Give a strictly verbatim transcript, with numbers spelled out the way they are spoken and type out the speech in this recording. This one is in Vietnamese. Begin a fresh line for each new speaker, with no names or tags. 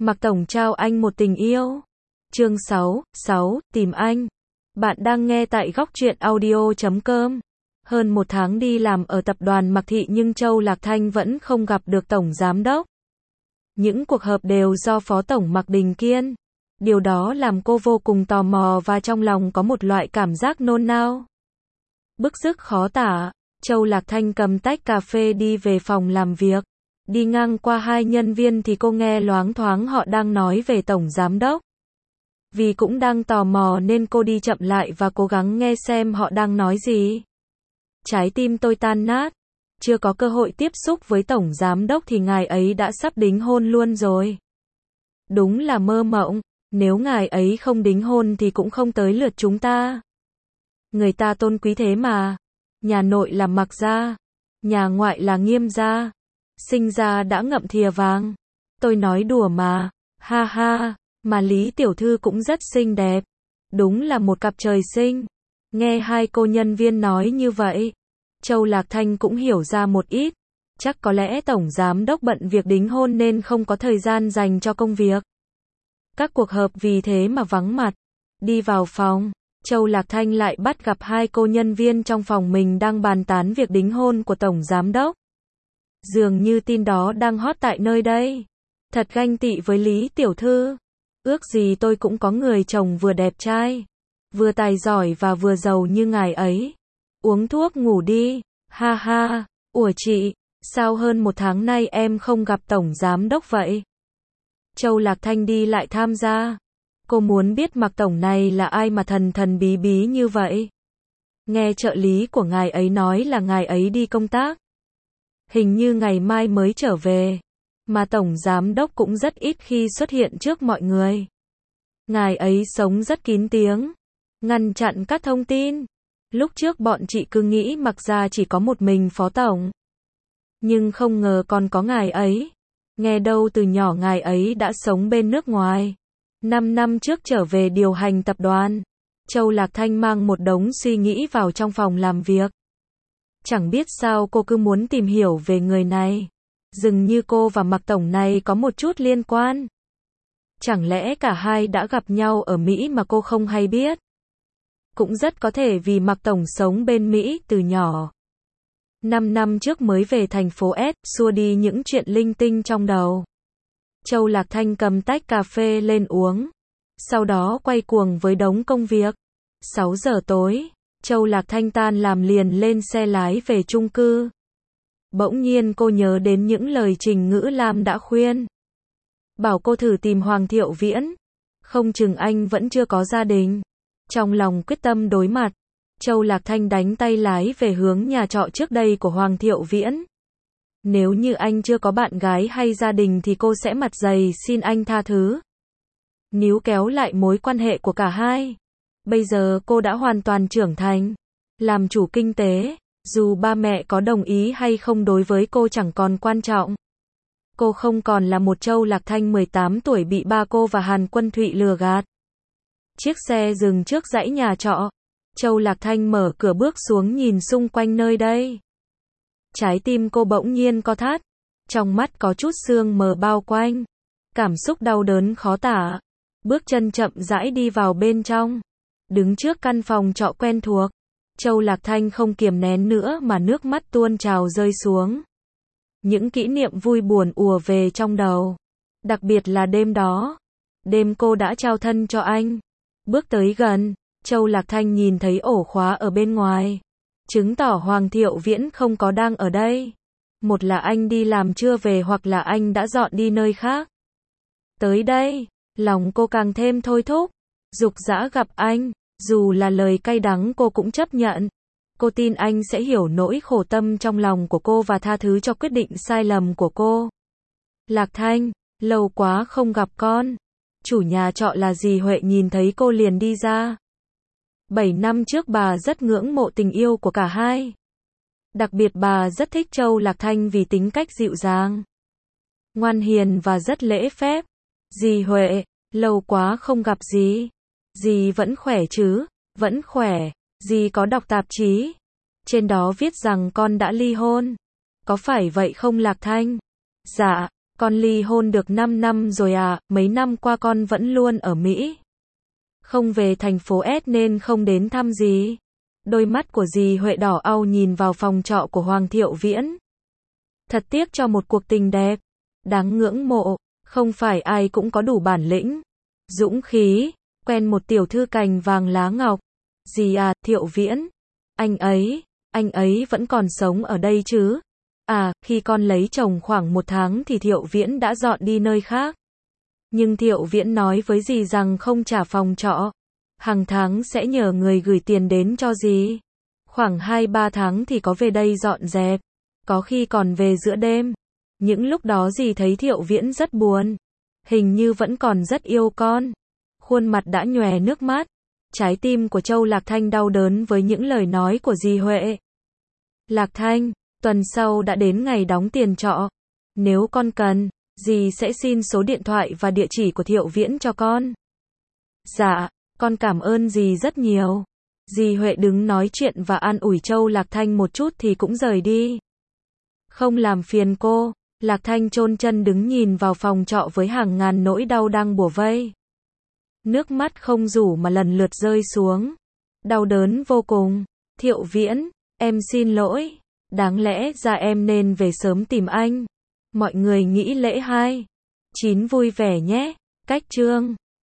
Mạc Tổng trao anh một tình yêu. Chương sáu, sáu, tìm anh. Bạn đang nghe tại góc truyện audio chấm com. Hơn một tháng đi làm ở tập đoàn Mạc Thị nhưng Châu Lạc Thanh vẫn không gặp được Tổng Giám Đốc. Những cuộc họp đều do Phó Tổng Mạc Đình Kiên. Điều đó làm cô vô cùng tò mò và trong lòng có một loại cảm giác nôn nao. Bức rứt khó tả, Châu Lạc Thanh cầm tách cà phê đi về phòng làm việc. Đi ngang qua hai nhân viên thì cô nghe loáng thoáng họ đang nói về Tổng Giám Đốc. Vì cũng đang tò mò nên cô đi chậm lại và cố gắng nghe xem họ đang nói gì. Trái tim tôi tan nát. Chưa có cơ hội tiếp xúc với Tổng Giám Đốc thì ngài ấy đã sắp đính hôn luôn rồi. Đúng là mơ mộng, nếu ngài ấy không đính hôn thì cũng không tới lượt chúng ta. Người ta tôn quý thế mà. Nhà nội là Mạc gia, nhà ngoại là Nghiêm gia. Sinh ra đã ngậm thìa vàng. Tôi nói đùa mà, ha ha, mà Lý Tiểu Thư cũng rất xinh đẹp. Đúng là một cặp trời sinh. Nghe hai cô nhân viên nói như vậy, Châu Lạc Thanh cũng hiểu ra một ít. Chắc có lẽ Tổng Giám Đốc bận việc đính hôn nên không có thời gian dành cho công việc. Các cuộc họp vì thế mà vắng mặt. Đi vào phòng, Châu Lạc Thanh lại bắt gặp hai cô nhân viên trong phòng mình đang bàn tán việc đính hôn của Tổng Giám Đốc. Dường như tin đó đang hot tại nơi đây. Thật ganh tị với Lý Tiểu Thư. Ước gì tôi cũng có người chồng vừa đẹp trai, vừa tài giỏi và vừa giàu như ngài ấy. Uống thuốc ngủ đi, ha ha, ủa chị, sao hơn một tháng nay em không gặp Tổng Giám Đốc vậy? Châu Lạc Thanh đi lại tham gia. Cô muốn biết Mạc Tổng này là ai mà thần thần bí bí như vậy. Nghe trợ lý của ngài ấy nói là ngài ấy đi công tác. Hình như ngày mai mới trở về. Mà Tổng Giám Đốc cũng rất ít khi xuất hiện trước mọi người. Ngài ấy sống rất kín tiếng, ngăn chặn các thông tin. Lúc trước bọn chị cứ nghĩ Mạc gia chỉ có một mình Phó Tổng. Nhưng không ngờ còn có ngài ấy. Nghe đâu từ nhỏ ngài ấy đã sống bên nước ngoài. Năm năm trước trở về điều hành tập đoàn. Châu Lạc Thanh mang một đống suy nghĩ vào trong phòng làm việc. Chẳng biết sao cô cứ muốn tìm hiểu về người này. Dường như cô và Mạc Tổng này có một chút liên quan. Chẳng lẽ cả hai đã gặp nhau ở Mỹ mà cô không hay biết? Cũng rất có thể vì Mạc Tổng sống bên Mỹ từ nhỏ. Năm năm trước mới về thành phố S, xua đi những chuyện linh tinh trong đầu. Châu Lạc Thanh cầm tách cà phê lên uống. Sau đó quay cuồng với đống công việc. sáu giờ tối, Châu Lạc Thanh tan làm liền lên xe lái về chung cư. Bỗng nhiên cô nhớ đến những lời Trình Ngữ Lam đã khuyên. Bảo cô thử tìm Hoàng Thiệu Viễn. Không chừng anh vẫn chưa có gia đình. Trong lòng quyết tâm đối mặt, Châu Lạc Thanh đánh tay lái về hướng nhà trọ trước đây của Hoàng Thiệu Viễn. Nếu như anh chưa có bạn gái hay gia đình thì cô sẽ mặt dày xin anh tha thứ. Níu kéo lại mối quan hệ của cả hai. Bây giờ cô đã hoàn toàn trưởng thành. Làm chủ kinh tế. Dù ba mẹ có đồng ý hay không đối với cô chẳng còn quan trọng. Cô không còn là một Châu Lạc Thanh mười tám tuổi bị ba cô và Hàn Quân Thụy lừa gạt. Chiếc xe dừng trước dãy nhà trọ. Châu Lạc Thanh mở cửa bước xuống nhìn xung quanh nơi đây. Trái tim cô bỗng nhiên co thắt. Trong mắt có chút sương mờ bao quanh. Cảm xúc đau đớn khó tả. Bước chân chậm rãi đi vào bên trong. Đứng trước căn phòng trọ quen thuộc. Châu Lạc Thanh không kiềm nén nữa mà nước mắt tuôn trào rơi xuống. Những kỷ niệm vui buồn ùa về trong đầu. Đặc biệt là đêm đó. Đêm cô đã trao thân cho anh. Bước tới gần, Châu Lạc Thanh nhìn thấy ổ khóa ở bên ngoài. Chứng tỏ Hoàng Thiệu Viễn không có đang ở đây. Một là anh đi làm chưa về hoặc là anh đã dọn đi nơi khác. Tới đây, lòng cô càng thêm thôi thúc. Dục dã gặp anh. Dù là lời cay đắng cô cũng chấp nhận. Cô tin anh sẽ hiểu nỗi khổ tâm trong lòng của cô và tha thứ cho quyết định sai lầm của cô. Lạc Thanh, lâu quá không gặp con. Chủ nhà trọ là dì Huệ nhìn thấy cô liền đi ra. Bảy năm trước bà rất ngưỡng mộ tình yêu của cả hai. Đặc biệt bà rất thích Châu Lạc Thanh vì tính cách dịu dàng, ngoan hiền và rất lễ phép. Dì Huệ, lâu quá không gặp dì. Dì vẫn khỏe chứ? Vẫn khỏe. Dì có đọc tạp chí. Trên đó viết rằng con đã ly hôn. Có phải vậy không Lạc Thanh? Dạ, Con ly hôn được năm năm rồi à, mấy năm qua con vẫn luôn ở Mỹ. Không về thành phố S nên không đến thăm gì. Đôi mắt của dì Huệ đỏ au nhìn vào phòng trọ của Hoàng Thiệu Viễn. Thật tiếc cho một cuộc tình đẹp. Đáng ngưỡng mộ, không phải ai cũng có đủ bản lĩnh, dũng khí, quen một tiểu thư cành vàng lá ngọc. Dì à, Thiệu Viễn, anh ấy, anh ấy vẫn còn sống ở đây chứ? À, khi con lấy chồng khoảng một tháng thì Thiệu Viễn đã dọn đi nơi khác. Nhưng Thiệu Viễn nói với dì rằng không trả phòng trọ. Hàng tháng sẽ nhờ người gửi tiền đến cho dì. Khoảng hai ba tháng thì có về đây dọn dẹp. Có khi còn về giữa đêm. Những lúc đó dì thấy Thiệu Viễn rất buồn. Hình như vẫn còn rất yêu con. Khuôn mặt đã nhòe nước mắt. Trái tim của Châu Lạc Thanh đau đớn với những lời nói của dì Huệ. Lạc Thanh, tuần sau đã đến ngày đóng tiền trọ. Nếu con cần, dì sẽ xin số điện thoại và địa chỉ của Thiệu Viễn cho con. Dạ, con cảm ơn dì rất nhiều. Dì Huệ đứng nói chuyện và an ủi Châu Lạc Thanh một chút thì cũng rời đi. Không làm phiền cô, Lạc Thanh chôn chân đứng nhìn vào phòng trọ với hàng ngàn nỗi đau đang bủa vây. Nước mắt không rủ mà lần lượt rơi xuống. Đau đớn vô cùng. Thiệu Viễn, em xin lỗi. Đáng lẽ ra em nên về sớm tìm anh. Mọi người nghĩ lễ hai chín vui vẻ nhé. Cách chương